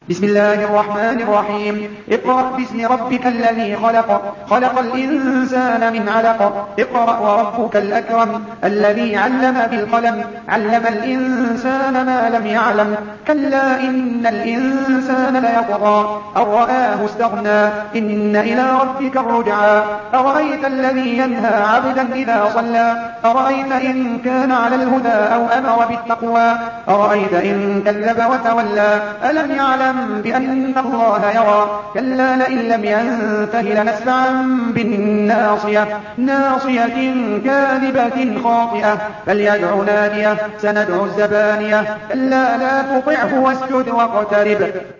بسم الله الرحمن الرحيم. اقرأ باسم ربك الذي خلق، خلق الإنسان من علق. اقرأ وربك الأكرم الذي علم بالقلم، علم الإنسان ما لم يعلم. كلا إن الإنسان ليطغى أن رآه استغنى، إن إلى ربك الرجعى. أرأيت الذي ينهى عبدا إذا صلى، أرأيت إن كان على الهدى أو أمر بالتقوى، أرأيت إن كذب وتولى. ألم يعلم بأن الله يرى. كلا لئن لم ينته لنسفعا بالناصية، ناصية كاذبة خاطئة. فليدع ناديه، سندع الزبانية. كلا لا تطعه واسجد واقترب.